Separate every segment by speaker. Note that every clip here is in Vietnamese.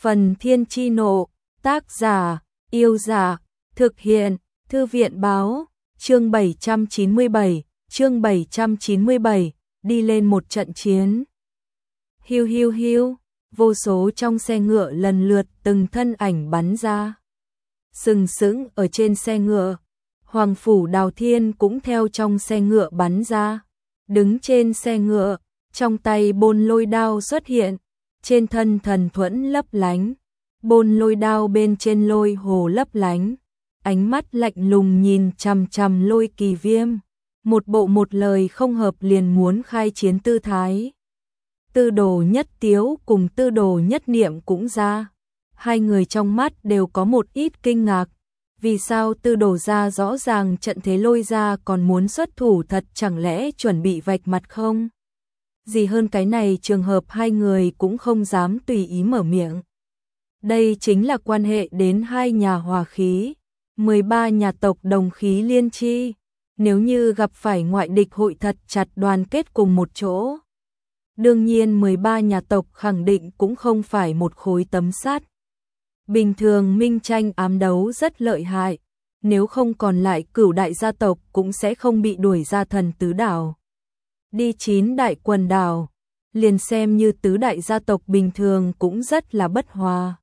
Speaker 1: Phần Thiên Chi Nộ, tác giả, Yêu Giả, thực hiện, Thư viện Báo, chương 797, đi lên một trận chiến. Hiu hiu hiu, vô số trong xe ngựa lần lượt từng thân ảnh bắn ra. Sừng sững ở trên xe ngựa, Hoàng Phủ Đào Thiên cũng theo trong xe ngựa bắn ra. Đứng trên xe ngựa, trong tay bôn lôi đao xuất hiện, trên thân thần thuẫn lấp lánh, bôn lôi đao bên trên lôi hồ lấp lánh, ánh mắt lạnh lùng nhìn chằm chằm Lôi Kỳ Viêm, một bộ một lời không hợp liền muốn khai chiến tư thái. Tư Đồ Nhất Tiếu cùng Tư Đồ Nhất Niệm cũng ra, hai người trong mắt đều có một ít kinh ngạc, vì sao Tư Đồ gia rõ ràng trận thế Lôi gia còn muốn xuất thủ, thật chẳng lẽ chuẩn bị vạch mặt không? Gì hơn cái này, trường hợp hai người cũng không dám tùy ý mở miệng. Đây chính là quan hệ đến hai nhà hòa khí, 13 nhà tộc đồng khí liên chi, nếu như gặp phải ngoại địch hội thật chặt đoàn kết cùng một chỗ. Đương nhiên 13 nhà tộc khẳng định cũng không phải một khối tấm sắt. Bình thường minh tranh ám đấu rất lợi hại, nếu không còn lại Cửu đại gia tộc cũng sẽ không bị đuổi ra Thần Tứ đảo. Đi 9 đại quần đảo, liền xem như tứ đại gia tộc bình thường cũng rất là bất hòa.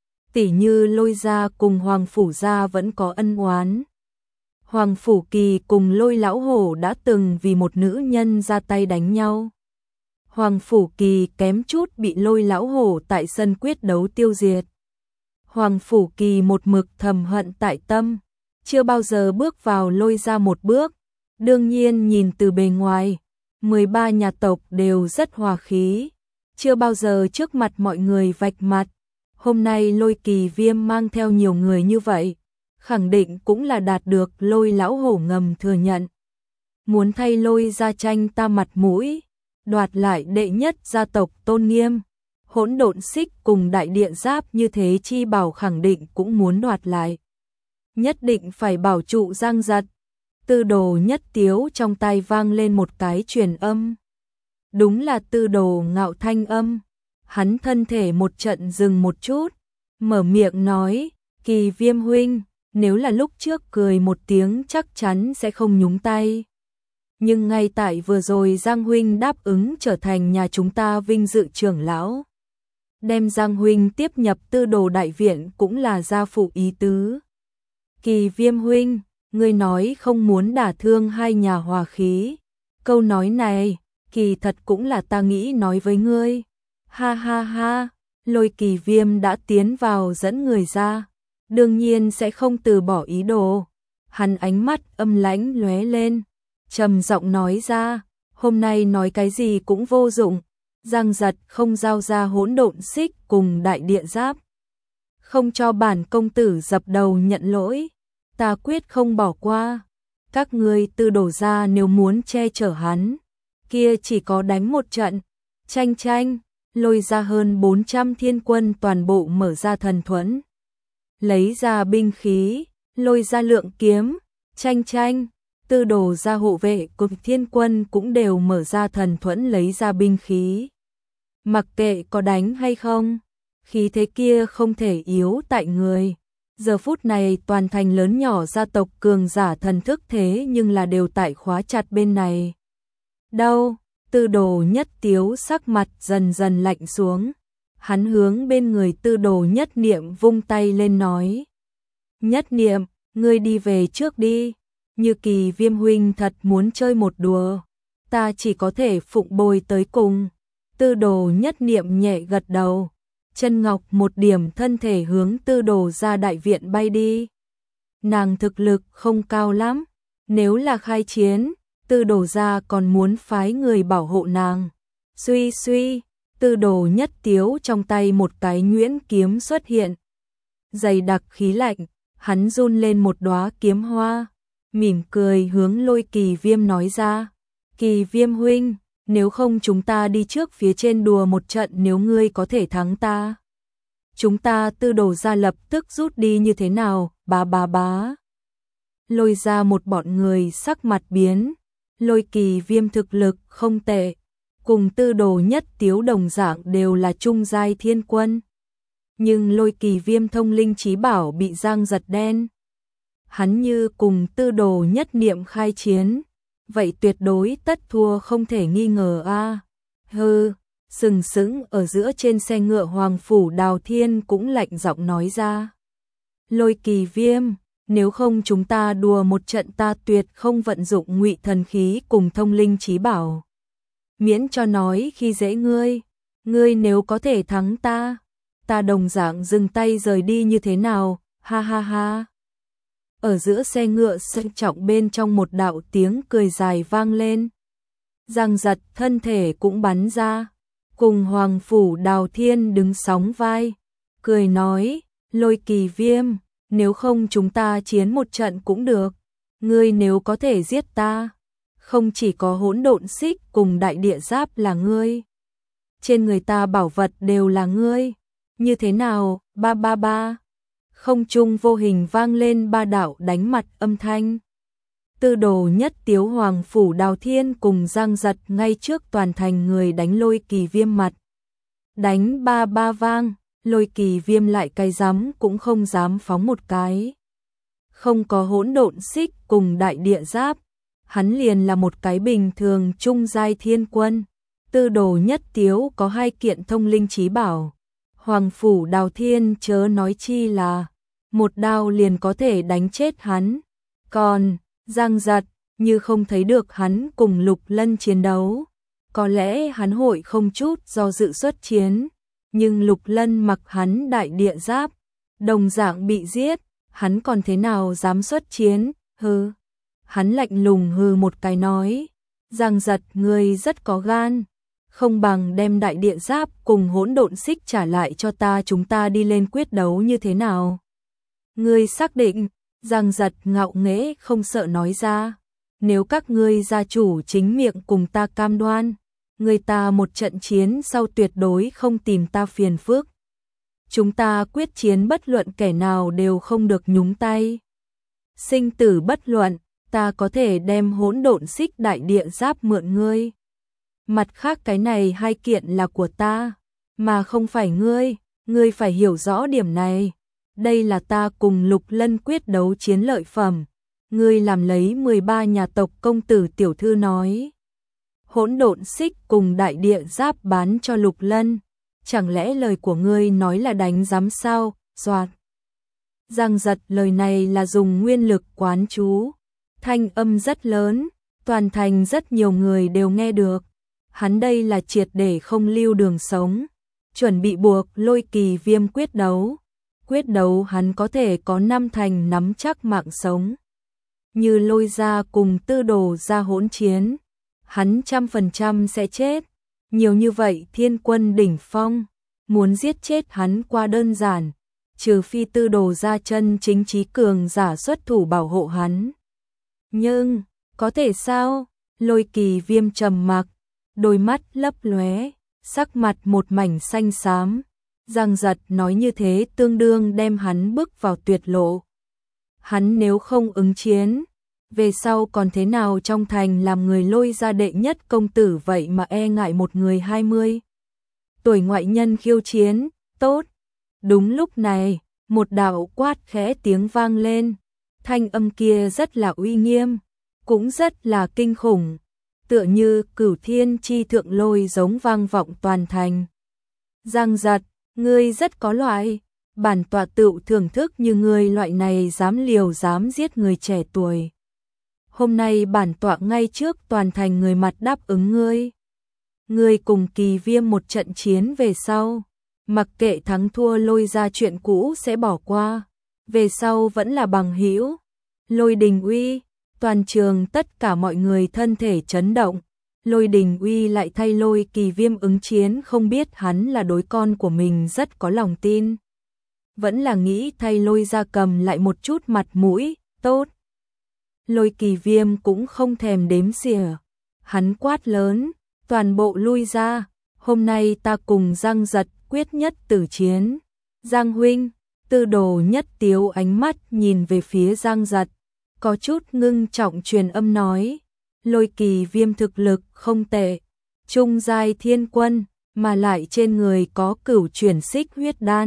Speaker 1: Tỉ như Lôi gia cùng Hoàng Phủ gia vẫn có ân oán. Hoàng Phủ Kỳ cùng Lôi lão hổ đã từng vì một nữ nhân ra tay đánh nhau. Hoàng Phủ Kỳ kém chút bị Lôi lão hổ tại sân quyết đấu tiêu diệt. Hoàng Phủ Kỳ một mực thầm hận tại tâm, chưa bao giờ bước vào Lôi gia một bước. Đương nhiên nhìn từ bề ngoài, 13 nhà tộc đều rất hòa khí, chưa bao giờ trước mặt mọi người vạch mặt. Hôm nay Lôi Kỳ Viêm mang theo nhiều người như vậy, khẳng định cũng là đạt được Lôi lão hổ ngầm thừa nhận. Muốn thay Lôi gia tranh ta mặt mũi, đoạt lại đệ nhất gia tộc tôn nghiêm. Hỗn Độn Xích cùng Đại Địa Giáp như thế chi bảo khẳng định cũng muốn đoạt lại. Nhất định phải bảo trụ Giang Giật. Tư Đồ Nhất Tiếu trong tay vang lên một cái truyền âm. Đúng là Tư Đồ Ngạo thanh âm. Hắn thân thể một trận dừng một chút, mở miệng nói, Kỳ Viêm huynh, nếu là lúc trước cười một tiếng chắc chắn sẽ không nhúng tay. Nhưng ngay tại vừa rồi Giang huynh đáp ứng trở thành nhà chúng ta vinh dự trưởng lão. Đem Giang huynh tiếp nhập Tư Đồ đại viện cũng là gia phụ ý tứ. Kỳ Viêm huynh, ngươi nói không muốn đả thương hai nhà hòa khí. Câu nói này, kỳ thật cũng là ta nghĩ nói với ngươi. Ha ha ha, Lôi Kỳ Viêm đã tiến vào dẫn người ra, đương nhiên sẽ không từ bỏ ý đồ. Hắn ánh mắt âm lãnh lóe lên, trầm giọng nói ra, hôm nay nói cái gì cũng vô dụng. Giang Giật không giao ra Hỗn Độn Xích cùng Đại Địa Giáp, không cho bản công tử dập đầu nhận lỗi, ta quyết không bỏ qua. Các ngươi Tư Đồ gia nếu muốn che chở hắn, kia chỉ có đánh một trận. Tranh, Lôi ra hơn 400 thiên quân toàn bộ mở ra thần thuẫn, lấy ra binh khí, Lôi ra lượng kiếm. Tranh, Tư Đồ gia hộ vệ cùng thiên quân cũng đều mở ra thần thuẫn lấy ra binh khí. Mặc kệ có đánh hay không, khí thế kia không thể yếu tại người. Giờ phút này toàn thành lớn nhỏ gia tộc cường giả thần thức thế nhưng là đều tại khóa chặt bên này. Đâu? Tư Đồ Nhất Tiếu sắc mặt dần dần lạnh xuống. Hắn hướng bên người Tư Đồ Nhất Niệm vung tay lên nói. Nhất Niệm, ngươi đi về trước đi. Như Kỳ Viêm huynh thật muốn chơi một đùa, ta chỉ có thể phụng bồi tới cùng. Tư Đồ Nhất Niệm nhẹ gật đầu. Chân ngọc một điểm thân thể hướng Tư Đồ gia đại viện bay đi. Nàng thực lực không cao lắm, nếu là khai chiến, Tư Đồ gia còn muốn phái người bảo hộ nàng. Suy, Tư Đồ Nhất Tiếu trong tay một cái nhuyễn kiếm xuất hiện. Dày đặc khí lạnh, hắn run lên một đóa kiếm hoa, mỉm cười hướng Lôi Kỳ Viêm nói ra. Kỳ Viêm huynh, nếu không chúng ta đi trước phía trên đùa một trận, nếu ngươi có thể thắng ta, chúng ta Tư Đồ gia lập tức rút đi như thế nào? Bá. Lôi ra một bọn người sắc mặt biến. Lôi Kỳ Viêm thực lực không tệ, cùng Tư Đồ Nhất Tiếu đồng dạng đều là trung giai thiên quân. nhưng Lôi Kỳ Viêm thông linh trí bảo bị Giang Giật đen. Hắn như cùng Tư Đồ nhất niệm khai chiến, vậy tuyệt đối tất thua không thể nghi ngờ a. Hừ, sừng sững ở giữa trên xe ngựa Hoàng Phủ Đào Thiên cũng lạnh giọng nói ra. Lôi Kỳ Viêm, nếu không chúng ta đùa một trận, ta tuyệt không vận dụng Ngụy Thần khí cùng thông linh trí bảo. Miễn cho nói khi dễ ngươi, ngươi nếu có thể thắng ta đồng dạng dừng tay rời đi như thế nào, ha ha ha. Ở giữa xe ngựa sang trọng bên trong một đạo tiếng cười dài vang lên. Giang Giật thân thể cũng bắn ra, cùng Hoàng Phủ Đào Thiên đứng sóng vai, cười nói, Lôi Kỳ Viêm, nếu không chúng ta chiến một trận cũng được, ngươi nếu có thể giết ta, không chỉ có hỗn độn xích cùng đại địa giáp là ngươi, trên người ta bảo vật đều là ngươi, như thế nào, ba ba ba. Không trung vô hình vang lên ba đạo đánh mặt âm thanh. Tư Đồ nhất tiếu Hoàng Phủ Đào Thiên cùng Giang Giật ngay trước toàn thành người đánh Lôi Kỳ Viêm mặt. Đánh ba ba vang, Lôi Kỳ Viêm lại cay rắm cũng không dám phóng một cái. Không có hỗn độn xích cùng đại địa giáp, hắn liền là một cái bình thường trung giai thiên quân. Tư Đồ nhất tiếu có 2 kiện thông linh trí bảo. Hoàng Phủ Đào Thiên chớ nói chi là một đao liền có thể đánh chết hắn. Còn Giang Giật như không thấy được hắn cùng Lục Lân chiến đấu, có lẽ hắn hội không chút do dự xuất chiến, nhưng Lục Lân mặc hắn đại địa giáp, đồng dạng bị giết, hắn còn thế nào dám xuất chiến, hừ. Hắn lạnh lùng hừ một cái nói, Giang Giật ngươi rất có gan, không bằng đem đại địa giáp cùng hỗn độn xích trả lại cho ta, chúng ta đi lên quyết đấu như thế nào? Ngươi xác định? Giang Giật ngạo nghễ không sợ nói ra, nếu các ngươi gia chủ chính miệng cùng ta cam đoan, người ta một trận chiến sau tuyệt đối không tìm ta phiền phức. Chúng ta quyết chiến bất luận kẻ nào đều không được nhúng tay. Sinh tử bất luận, ta có thể đem hỗn độn xích đại địa giáp mượn ngươi. Mặt khác cái này 2 kiện là của ta, mà không phải ngươi phải hiểu rõ điểm này. Đây là ta cùng Lục Lân quyết đấu chiến lợi phẩm, ngươi làm lấy 13 nhà tộc công tử tiểu thư nói. Hỗn độn xích cùng đại địa giáp bán cho Lục Lân, chẳng lẽ lời của ngươi nói là đánh giám sao? Soạt. Giang Giật lời này là dùng nguyên lực quán chú, thanh âm rất lớn, toàn thành rất nhiều người đều nghe được. Hắn đây là triệt để không lưu đường sống, chuẩn bị buộc Lôi Kỳ Viêm quyết đấu. Quyết đấu hắn có thể có 5 thành nắm chắc mạng sống. Như Lôi gia cùng Tư Đồ gia hỗn chiến, hắn 100% sẽ chết. Nhiều như vậy thiên quân đỉnh phong, muốn giết chết hắn qua đơn giản, trừ phi Tư Đồ gia chân chính trí cường giả xuất thủ bảo hộ hắn. Nhưng, có thể sao? Lôi Kỳ Viêm trầm mặc, đôi mắt lấp lóe, sắc mặt một mảnh xanh xám. Giang Giật nói như thế tương đương đem hắn bước vào tuyệt lộ. Hắn nếu không ứng chiến, về sau còn thế nào trong thành làm người Lôi gia đệ nhất công tử, vậy mà e ngại một người 20 tuổi ngoại nhân khiêu chiến, tốt. Đúng lúc này, một đạo quát khẽ tiếng vang lên, thanh âm kia rất là uy nghiêm, cũng rất là kinh khủng, tựa như cửu thiên chi thượng lôi giống vang vọng toàn thành. Giang Giật, ngươi rất có loại, bản tọa tựu thưởng thức như ngươi loại này dám liều dám giết người trẻ tuổi. Hôm nay bản tọa ngay trước toàn thành người mặt đáp ứng ngươi. Ngươi cùng Kỳ Viêm một trận chiến về sau, mặc kệ thắng thua Lôi ra chuyện cũ sẽ bỏ qua, về sau vẫn là bằng hữu. Lôi Đình Uy, toàn trường tất cả mọi người thân thể chấn động. Lôi Đình Uy lại thay Lôi Kỳ Viêm ứng chiến, không biết hắn là đối con của mình rất có lòng tin, vẫn là nghĩ thay Lôi gia cầm lại một chút mặt mũi, tốt. Lôi Kỳ Viêm cũng không thèm đếm xỉa, hắn quát lớn, toàn bộ lui ra, hôm nay ta cùng Giang Giật quyết nhất tử chiến. Giang huynh, Tư Đồ nhất tiếu ánh mắt nhìn về phía Giang Giật, có chút ngưng trọng truyền âm nói, Lôi Kỳ Viêm thực lực không tệ, trung giai thiên quân, mà lại trên người có cửu chuyển xích huyết đan,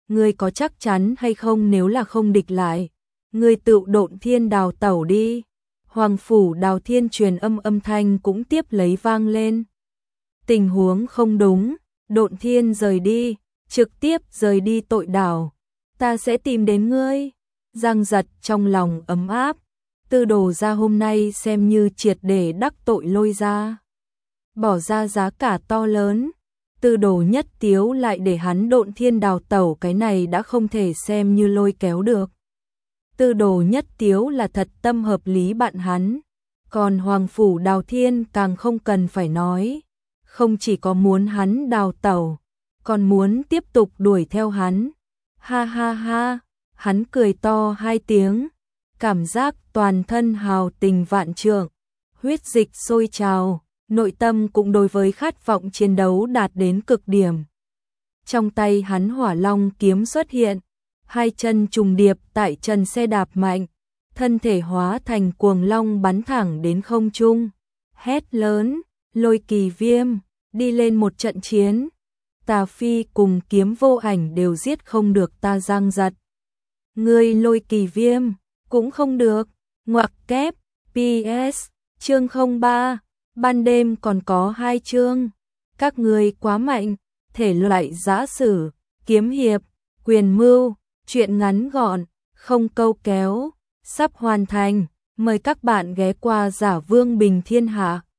Speaker 1: ngươi có chắc chắn hay không, nếu là không địch lại, ngươi tự Độn Thiên đào tẩu đi. Hoàng phủ Đào Thiên truyền âm thanh cũng tiếp lấy vang lên. Tình huống không đúng, Độn Thiên rời đi, trực tiếp rời đi tội đảo, ta sẽ tìm đến ngươi. Giang Giật trong lòng ấm áp, Tư Đồ gia hôm nay xem như triệt để đắc tội Lôi gia, bỏ ra giá cả to lớn. Tư Đồ Nhất Tiếu lại để hắn Độn Thiên đào tẩu, cái này đã không thể xem như lôi kéo được. Tư Đồ Nhất Tiếu là thật tâm hợp lý bạn hắn, còn Hoàng phủ Đào Thiên càng không cần phải nói, không chỉ có muốn hắn đào tẩu, còn muốn tiếp tục đuổi theo hắn. Ha ha ha, hắn cười to hai tiếng, cảm giác toàn thân hào tình vạn trượng, huyết dịch sôi trào, nội tâm cũng đối với khát vọng chiến đấu đạt đến cực điểm. Trong tay hắn Hỏa Long kiếm xuất hiện, hai chân trùng điệp tại chân xe đạp mạnh, thân thể hóa thành cuồng long bắn thẳng đến không trung, hét lớn, Lôi Kỳ Viêm, đi lên một trận chiến. Tà Phi cùng Kiếm Vô Ảnh đều giết không được ta Giang Giật. Ngươi Lôi Kỳ Viêm, cũng không được, ngoặc kép, PS, chương 03, ban đêm còn có 2 chương. Các ngươi quá mạnh, thể loại giã sử, kiếm hiệp, quyền mưu, truyện ngắn gọn, không câu kéo, sắp hoàn thành. Mời các bạn ghé qua Giả Vương Bình Thiên Hạ.